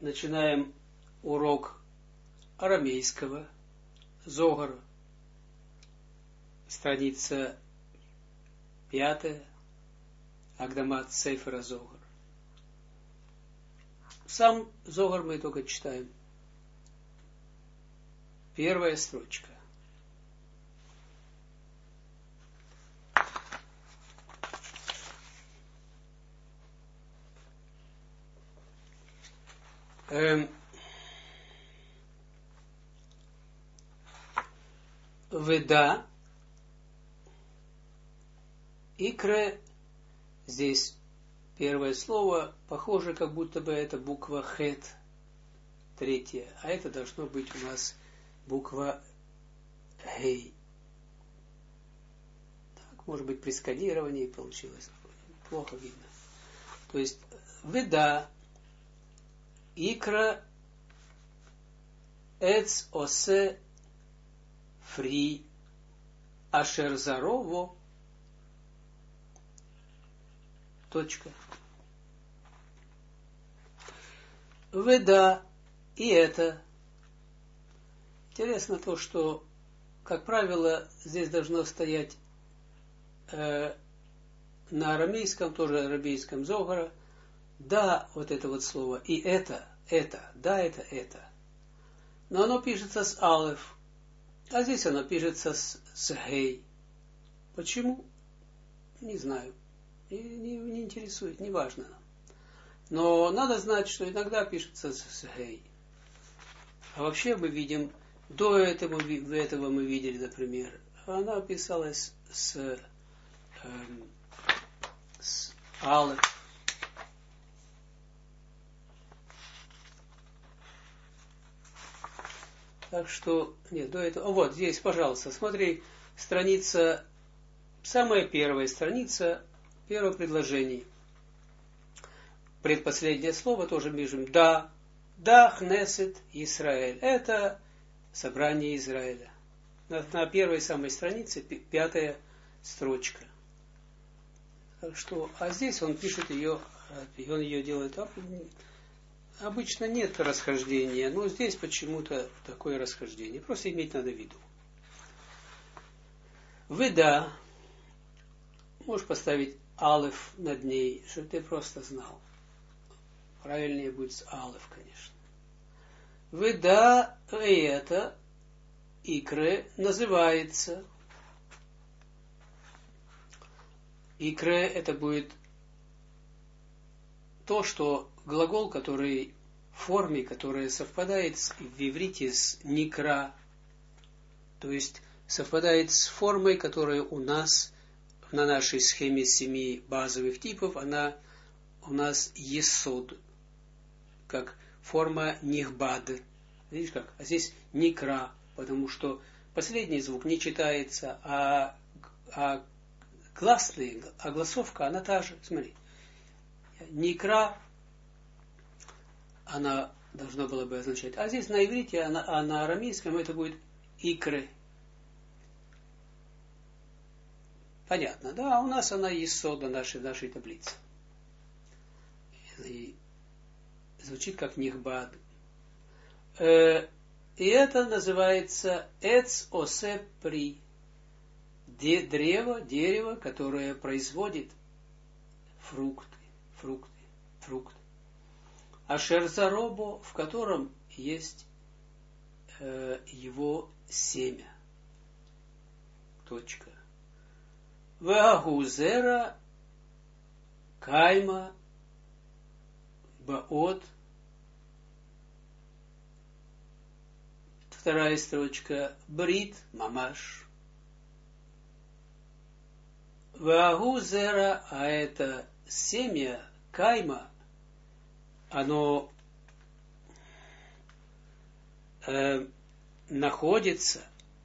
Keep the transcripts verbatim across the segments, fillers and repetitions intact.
начинаем урок арамейского, Зогар, страница пятая, Агдамат Сейфера Зогар. Сам Зогар мы только читаем. Первая строчка. Эм, Веда, икре, здесь первое слово, похоже, как будто бы это буква хет, третья, а это должно быть у нас буква гей. Так, может быть, при сканировании получилось, плохо видно. То есть, веда, икра, эц осе, фри, ашерзарово, точка. Веда, и это. Интересно то, что, как правило, здесь должно стоять э, на арамейском, тоже арамейском Зогара, да, вот это вот слово, и это, это, да, это, это. Но оно пишется с алеф, а здесь оно пишется с, с гей. Почему? Не знаю. Не, не, не интересует, не важно. Но надо знать, что иногда пишется с, с гей. А вообще мы видим, до этого, до этого мы видели, например, она писалась с, эм, с алеф. Так что, нет, до этого, вот здесь, пожалуйста, смотри, страница, самая первая страница, первое предложение. Предпоследнее слово тоже пишем, да, да, Хнесет Исраэль. Это собрание Израиля. На, на первой самой странице пятая строчка. Так что, а здесь он пишет ее, он ее делает. Обычно нет расхождения, но здесь почему-то такое расхождение. Просто иметь надо в виду. Веда, можешь поставить алеф над ней, чтобы ты просто знал. Правильнее будет с алеф, конечно. Веда, и это, икре, называется. Икре, это будет то, что глагол, который в форме, которая совпадает с, в иврите с никра, то есть совпадает с формой, которая у нас на нашей схеме семи базовых типов, она у нас есод, как форма нихбад. Видишь как? А здесь никра, потому что последний звук не читается, а, а гласный, а гласовка, она та же. Смотри. Никра, она должна была бы означать. А здесь на иврите, а на, а на арамейском это будет икры. Понятно, да? А у нас она есода нашей, нашей таблицы. И звучит как нихбад. Э, и это называется эц осе при. Де, древо, дерево, которое производит фрукты, фрукты, фрукты. А шерзаробо, в котором есть э, его семя. Точка. Ваагузера кайма баот. Вторая строчка. Брит мамаш. Ваагузера, а это семя кайма, оно э, находится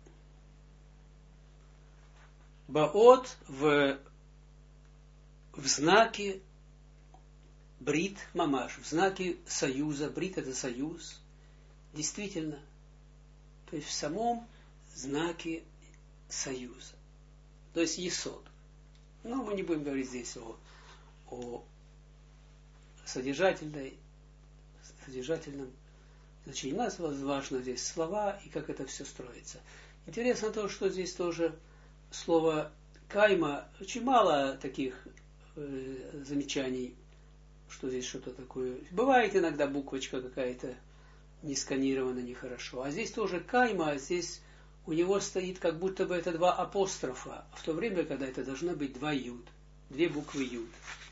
баот в, в знаке брит мамаш, в знаке союза. Брит это союз, действительно, то есть в самом знаке союза, то есть есод. Но мы не будем говорить здесь о, о содержательной содержательном значении. У нас важно здесь слова и как это все строится. Интересно то, что здесь тоже слово кайма, очень мало таких э, замечаний, что здесь что-то такое. Бывает иногда буквочка какая-то не сканирована нехорошо. А здесь тоже кайма, а здесь у него стоит как будто бы это два апострофа, в то время, когда это должно быть два юд, две буквы юд.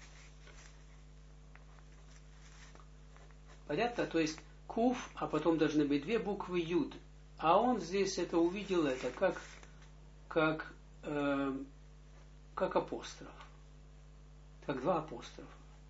Понятно? То есть куф, а потом должны быть две буквы юд. А он здесь это увидел, это как, как, э, как апостроф. Как два апострофа.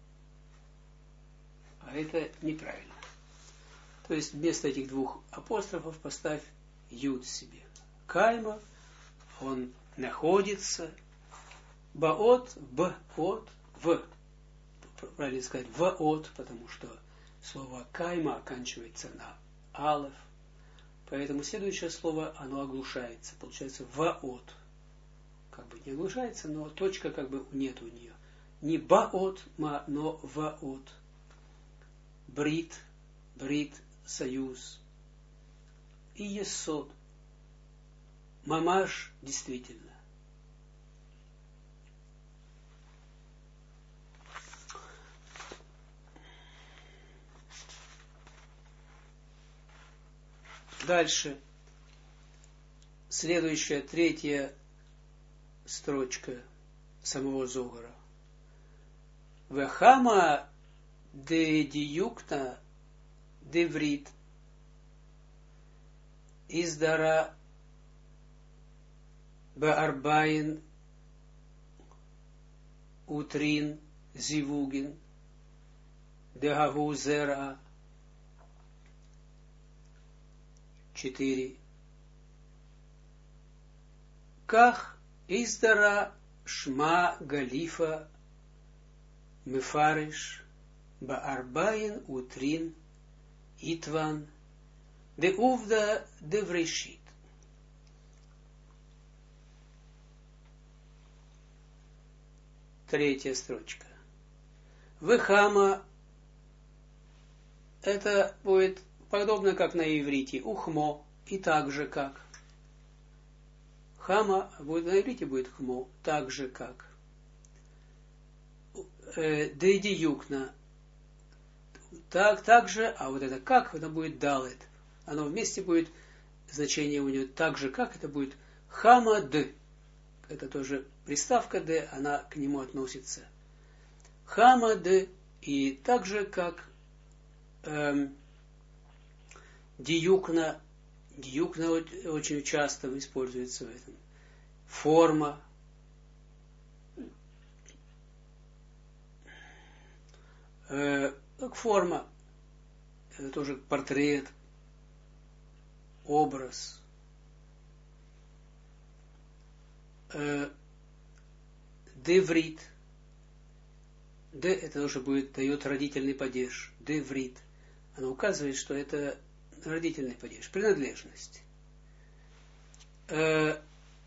А это неправильно. То есть вместо этих двух апострофов поставь юд себе. Кайма, он находится. Баот, б-от, в. Правильно сказать, в-от, потому что слово кайма оканчивается на алеф. Поэтому следующее слово, оно оглушается. Получается в-от. Как бы не оглушается, но точка как бы нет у нее. Не ба-от, но в-от. Брит, брит, союз. И есод. Мамаш, действительно. Дальше. Следующая, третья строчка самого Зогара. Вехама де диюкта деврит издара баарбаин утрин зивугин дегаву зера четыре. Ках издара шма галифа мефариш баарбаин утрин итван де увда деврешит. Третья строчка. Вехама, это будет подобно как на иврите ухмо, и так же как. Хама будет на иврите будет хмо, так же как. Дейдиюкна, так, так же, а вот это как, это будет далет. Оно вместе будет, значение у него так же как, это будет хама д. Это тоже приставка д, она к нему относится. Хама д, и так же как эм, диюкна, диюкна очень часто используется в этом. Форма. Э, как форма. Это тоже портрет. Образ. Э, деврит. Д это тоже будет, дает родительный падеж. Деврит. Она указывает, что это родительный падеж. Принадлежность. Э,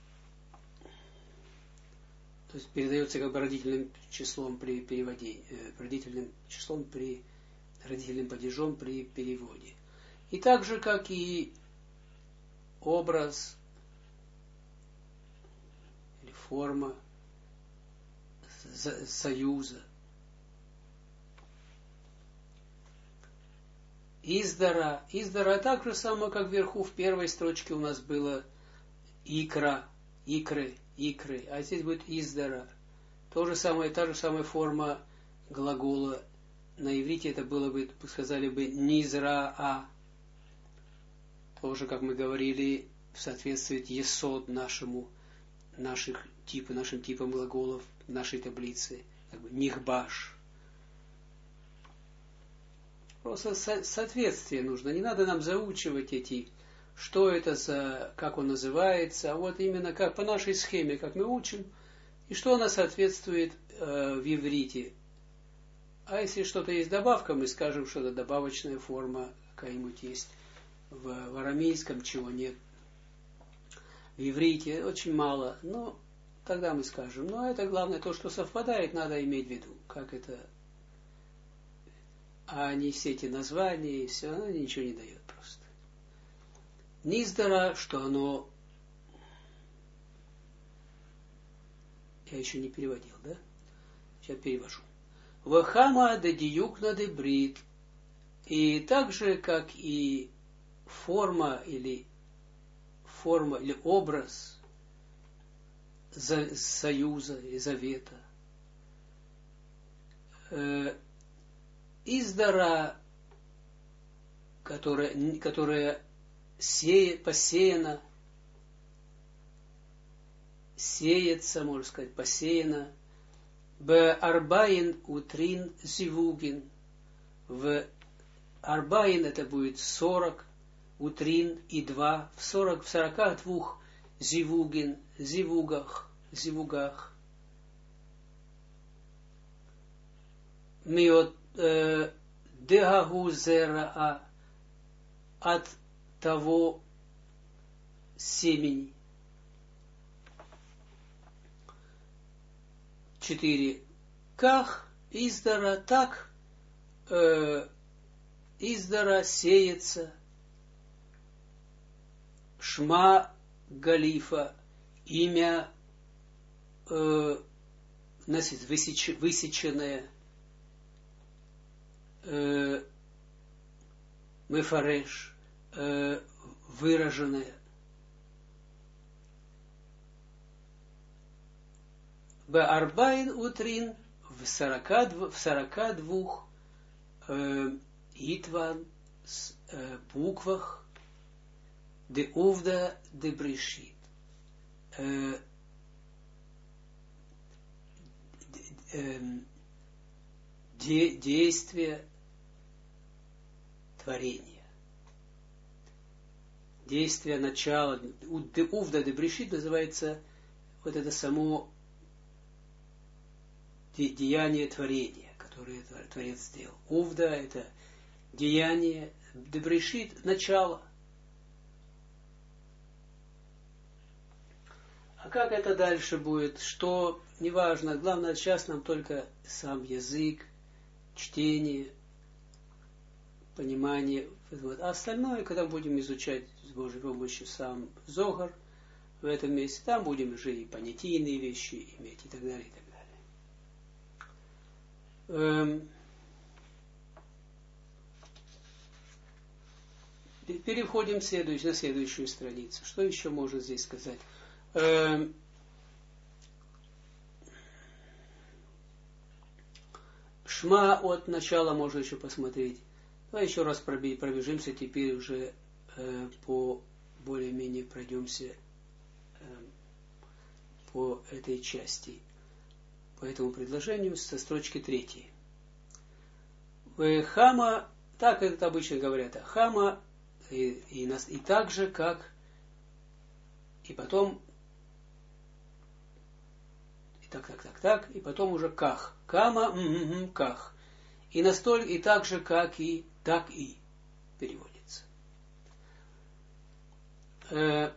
то есть передается как бы родительным числом при переводе, э, родительным числом при родительным падежом при переводе. И так же, как и образ или форма союза. Издара. Издара так же самое, как вверху в первой строчке у нас было икра, икры, икры, а здесь будет издара. То же самое, та же самая форма глагола. На иврите это было бы, сказали бы, низра-а. Тоже, как мы говорили, соответствует есод нашему, наших типа, нашим типам глаголов, нашей таблицы. Как бы нихбаш. Просто со- соответствие нужно. Не надо нам заучивать эти, что это за, как он называется, а вот именно как по нашей схеме, как мы учим, и что она соответствует э, в иврите. А если что-то есть добавка, мы скажем, что это добавочная форма какая-нибудь есть в, в арамейском, чего нет. В иврите очень мало, но тогда мы скажем. Но это главное, то, что совпадает, надо иметь в виду, как это. а не все эти названия, и все, оно ничего не дает просто. Низдара, что оно... Я еще не переводил, да? Сейчас перевожу. Вахама де диюкна де брит. И так же, как и форма или форма или образ за, союза или завета, э, издара, которая, которая сеет, посеяна, сеется, можно сказать, посеяна, б арбаин утрин зивугин, в арбаин это будет сорок, утрин и два, в сорок, в сорока двух зивугин, зивугах, зивугах. Миот э, дегагу зераа, от того семени. Четыре. Ках издара, так э, издара сеется шма галифа, имя э, высеч, высеченное, э, мефареш, э, выраженное. Баарбайн утрин, в сорока, в сорока двух э, итван, с, э, буквах, де увда, де брешит. Э, э, де, действие творения. Действие начала. Де увда, де брешит называется вот это само деяние творения, которое Творец сделал. Увда – это деяние, дебрешит – начало. А как это дальше будет, что, неважно, главное, сейчас нам только сам язык, чтение, понимание. Вот. А остальное, когда будем изучать с Божьей помощью сам Зогар в этом месте, там будем уже и понятийные вещи иметь и так далее, и так далее. Переходим на следующую страницу. Что еще можно здесь сказать? Шма от начала можно еще посмотреть. Давай еще раз пробежимся, теперь уже по более-менее пройдемся по этой части. По этому предложению со строчки третьей. Хама, так это обычно говорят, хама, и, и, и так же, как, и потом, и так, так, так, так, и потом уже ках. Кама, м-м-м, ках. И настолько, и так же, как и, так и переводится. Э,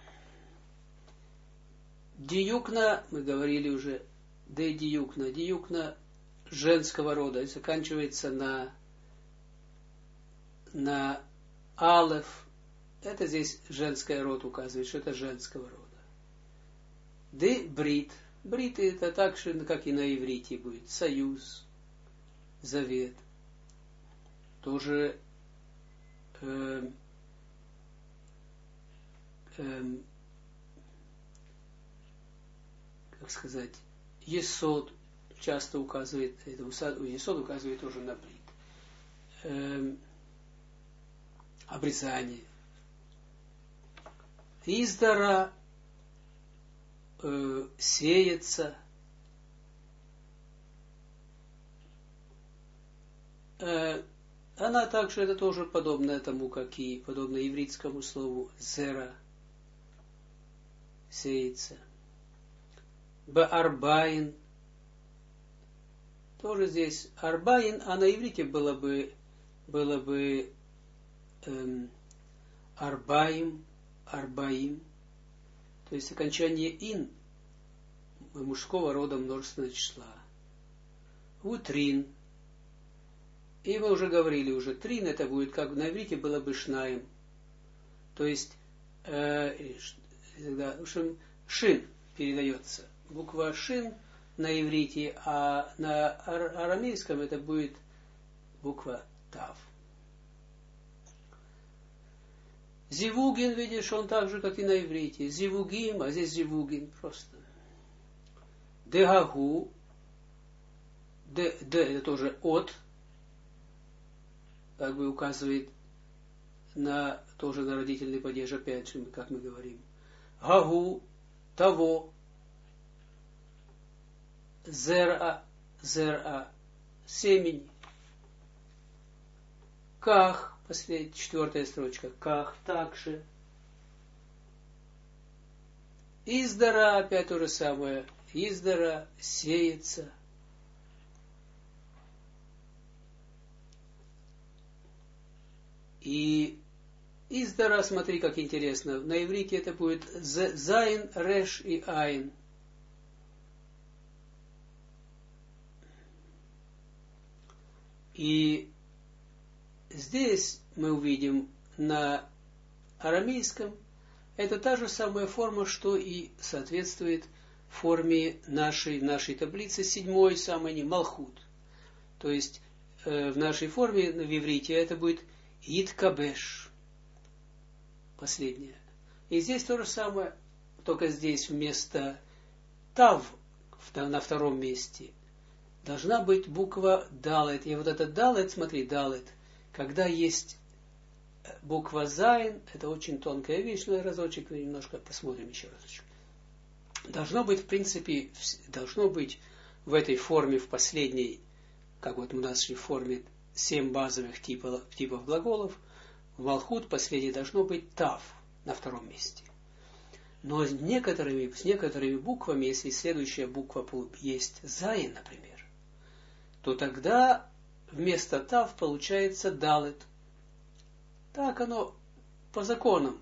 диюкна, мы говорили уже, де диюкна, диюкна женского рода, и заканчивается на, на алеф. Это здесь женский род указывает, что это женского рода. Де брит. Брит это так же, как и на иврите будет. Союз, завет. Тоже э, э, как сказать, есод часто указывает, этому саду, есод указывает тоже на брит. Э, обрезание. Издара э, сеется. Э, она также, это тоже подобно тому, как и подобно ивритскому слову зера, сеется. Баарбаин. Тоже здесь арбаин, а на иврите было бы, было бы эм, арбаим, арбаим. То есть окончание ин мужского рода множественного числа. Утрин. И мы уже говорили, уже трин, это будет, как на иврите было бы шнаим. То есть, э, да, шин передается. Буква шин на иврите, а на арамейском это будет буква тав. Зивугин, видишь, он так же, как и на иврите. Зивугим, а здесь зивугин просто. Дегагу. Д, д это тоже от. Как бы указывает на, тоже на родительный падеж, опять же, как мы говорим. Гагу, того. Зера, зера, семень. Ках, последняя, четвертая строчка. Ках, также. Издара, опять то же самое. Издара, сеется. И издара, смотри, как интересно. На иврите это будет зайн, реш и айн. И здесь мы увидим на арамейском, это та же самая форма, что и соответствует форме нашей, нашей таблицы, седьмой, самой не, малхут. То есть э, в нашей форме, в иврите, это будет иткабеш, последняя. И здесь то же самое, только здесь вместо тав на втором месте должна быть буква далет. И вот этот далет, смотри, далет, когда есть буква зайн, это очень тонкая вещь, но разочек немножко посмотрим еще разочек. Должно быть, в принципе, должно быть в этой форме, в последней, как вот у нас в форме семь базовых типов, типов глаголов, в малхут последней должно быть тав на втором месте. Но с некоторыми, с некоторыми буквами, если следующая буква есть зайн, например, то тогда вместо тав получается далет. Так оно по законам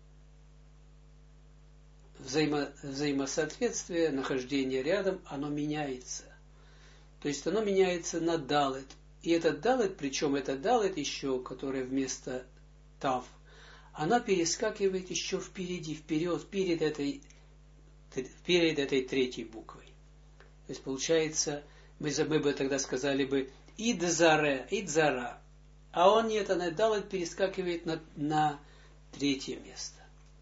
взаимо, взаимосоответствия, нахождение рядом, оно меняется. То есть оно меняется на далет. И этот далет, причем это далет еще, которая вместо тав, она перескакивает еще впереди, вперед, перед этой, перед этой третьей буквой. То есть получается, мы, мы бы тогда сказали бы идзаре, идзара. А он нет, она далет перескакивает на, на третье место.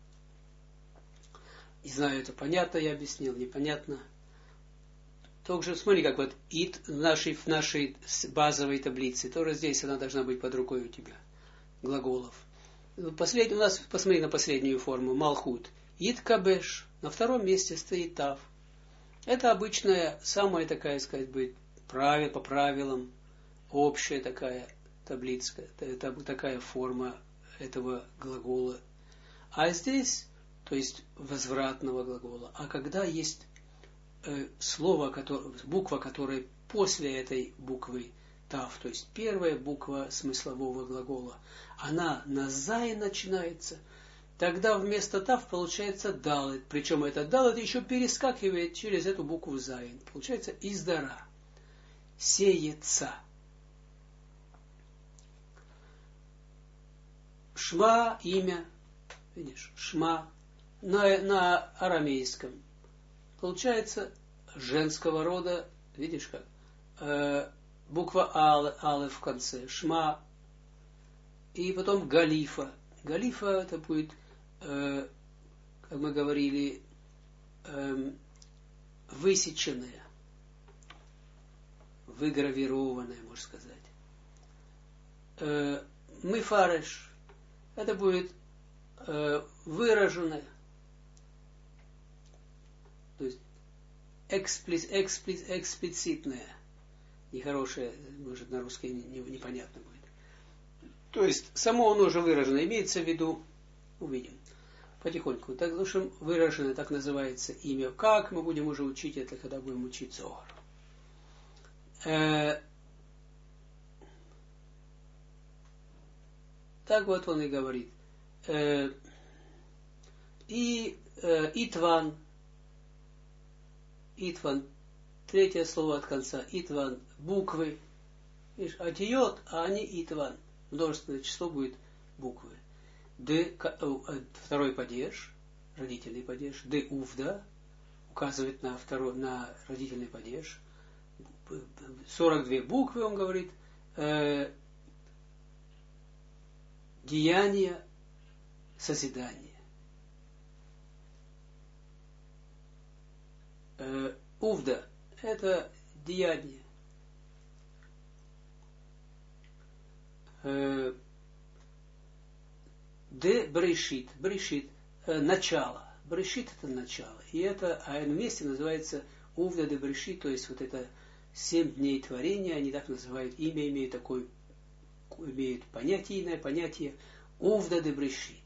Не знаю, это понятно, я объяснил, непонятно. Также смотри, как вот ид в нашей, в нашей базовой таблице, тоже здесь она должна быть под рукой у тебя, глаголов. Последний, у нас, посмотри на последнюю форму, малхут. Ид кабеш, на втором месте стоит тав. Это обычная, самая такая, сказать бы, правил, по правилам, общая такая таблица, это такая форма этого глагола. А здесь, то есть возвратного глагола, а когда есть э, слово, которое, буква, которая после этой буквы тав, то есть первая буква смыслового глагола, она на зай начинается, тогда вместо тав получается далет, причем этот далет еще перескакивает через эту букву зайн, получается издара, сеется. Шма, имя, видишь, шма, на, на арамейском. Получается женского рода, видишь как, э, буква ал, алеф в конце, шма, и потом галифа. Галифа это будет, э, как мы говорили, э, высеченная, выгравированная, можно сказать. Э, мифареш. Это будет э, выраженное, то есть эксплиц, эксплиц, эксплицитное, нехорошее, может на русский не, не, непонятно будет. То есть само оно уже выражено, имеется в виду, увидим, потихоньку. Так, в общем, выраженное, так называется имя. Как мы будем уже учить это, когда будем учить Зоар? Э, Так вот он и говорит. Э, и э, Итван. Итван. Третье слово от конца. Итван. Буквы. Видишь, атиот, ани, итван. Множественное число будет буквы. Д, второй падеж, родительный падеж. Д, увда, указывает на, второй, на родительный падеж. сорок две буквы, он говорит. Э, деяние, созидание. Э, увда – это деяние. Э, Д, брешит. Брешит – э, начало. Брешит – это начало. И это а вместе называется увда де брешит, то есть вот это семь дней творения, они так называют, имя имеет такое, имеют понятийное понятие увда де брешит.